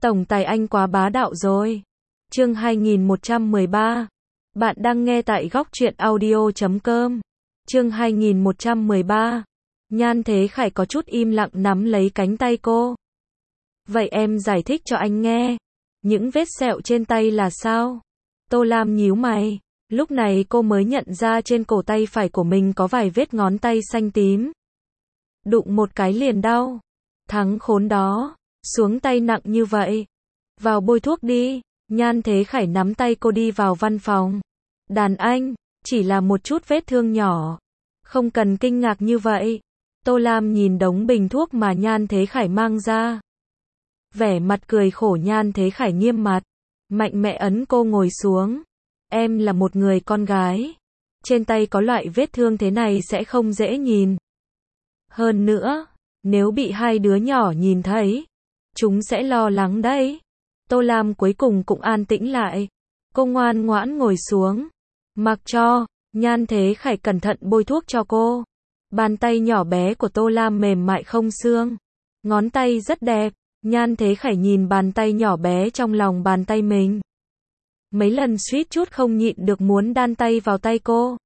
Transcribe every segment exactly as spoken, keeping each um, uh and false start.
Tổng tài anh quá bá đạo rồi. Chương hai nghìn một trăm mười ba. Bạn đang nghe tại góc truyện audio chấm com. Chương hai nghìn một trăm mười ba. Nhan Thế Khải có chút im lặng nắm lấy cánh tay cô. Vậy em giải thích cho anh nghe. Những vết sẹo trên tay là sao? Tô Lam nhíu mày. Lúc này cô mới nhận ra trên cổ tay phải của mình có vài vết ngón tay xanh tím. Đụng một cái liền đau. Thằng khốn đó. Xuống tay nặng như vậy. Vào bôi thuốc đi. Nhan Thế Khải nắm tay cô đi vào văn phòng. Đàn anh, chỉ là một chút vết thương nhỏ. Không cần kinh ngạc như vậy. Tô Lam nhìn đống bình thuốc mà Nhan Thế Khải mang ra. Vẻ mặt cười khổ, Nhan Thế Khải nghiêm mặt. Mạnh mẽ ấn cô ngồi xuống. Em là một người con gái. Trên tay có loại vết thương thế này sẽ không dễ nhìn. Hơn nữa, nếu bị hai đứa nhỏ nhìn thấy, chúng sẽ lo lắng đấy. Tô Lam cuối cùng cũng an tĩnh lại. Cô ngoan ngoãn ngồi xuống. Mặc cho, Nhan Thế Khải cẩn thận bôi thuốc cho cô. Bàn tay nhỏ bé của Tô Lam mềm mại không xương. Ngón tay rất đẹp. Nhan Thế Khải nhìn bàn tay nhỏ bé trong lòng bàn tay mình. Mấy lần suýt chút không nhịn được muốn đan tay vào tay cô.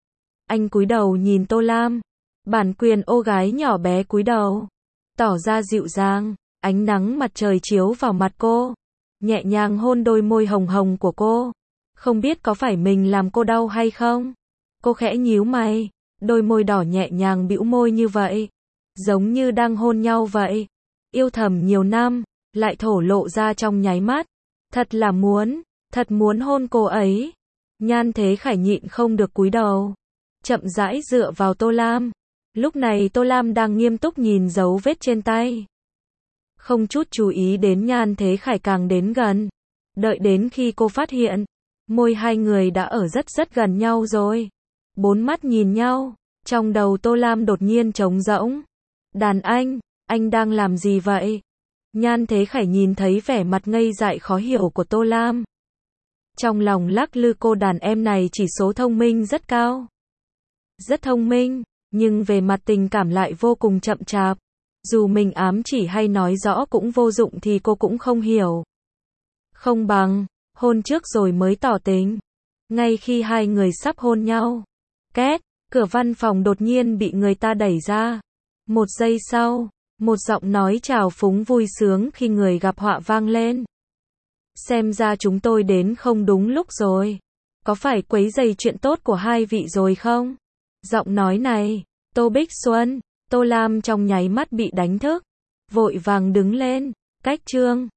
Anh cúi đầu nhìn Tô Lam. Bản quyền ô gái nhỏ bé cúi đầu. Tỏ ra dịu dàng. Ánh nắng mặt trời chiếu vào mặt cô. Nhẹ nhàng hôn đôi môi hồng hồng của cô. Không biết có phải mình làm cô đau hay không? Cô khẽ nhíu mày. Đôi môi đỏ nhẹ nhàng bĩu môi như vậy. Giống như đang hôn nhau vậy. Yêu thầm nhiều năm, lại thổ lộ ra trong nháy mắt. Thật là muốn, thật muốn hôn cô ấy. Nhan Thế Khải nhịn không được cúi đầu. Chậm rãi dựa vào Tô Lam. Lúc này Tô Lam đang nghiêm túc nhìn dấu vết trên tay. Không chút chú ý đến Nhan Thế Khải càng đến gần. Đợi đến khi cô phát hiện, môi hai người đã ở rất rất gần nhau rồi. Bốn mắt nhìn nhau, trong đầu Tô Lam đột nhiên trống rỗng. Đàn anh, anh đang làm gì vậy? Nhan Thế Khải nhìn thấy vẻ mặt ngây dại khó hiểu của Tô Lam. Trong lòng lắc lư, cô đàn em này chỉ số thông minh rất cao. Rất thông minh, nhưng về mặt tình cảm lại vô cùng chậm chạp. Dù mình ám chỉ hay nói rõ cũng vô dụng thì cô cũng không hiểu. Không bằng, hôn trước rồi mới tỏ tình. Ngay khi hai người sắp hôn nhau. Két, cửa văn phòng đột nhiên bị người ta đẩy ra. Một giây sau, một giọng nói trào phúng vui sướng khi người gặp họa vang lên. Xem ra chúng tôi đến không đúng lúc rồi. Có phải quấy rầy chuyện tốt của hai vị rồi không? Giọng nói này, Tô Bích Xuân, Tô Lam trong nháy mắt bị đánh thức. Vội vàng đứng lên, cách chương.